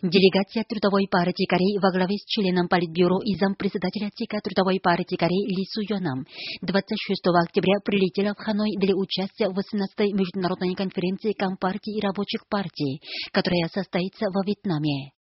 Делегация Трудовой партии Кореи во главе с членом Политбюро и зампредседателя ЦК Трудовой партии Кореи Ли Суёном 26 октября прилетела в Ханой для участия в 18-й международной конференции Компартий и рабочих партий, которая состоится во Вьетнаме.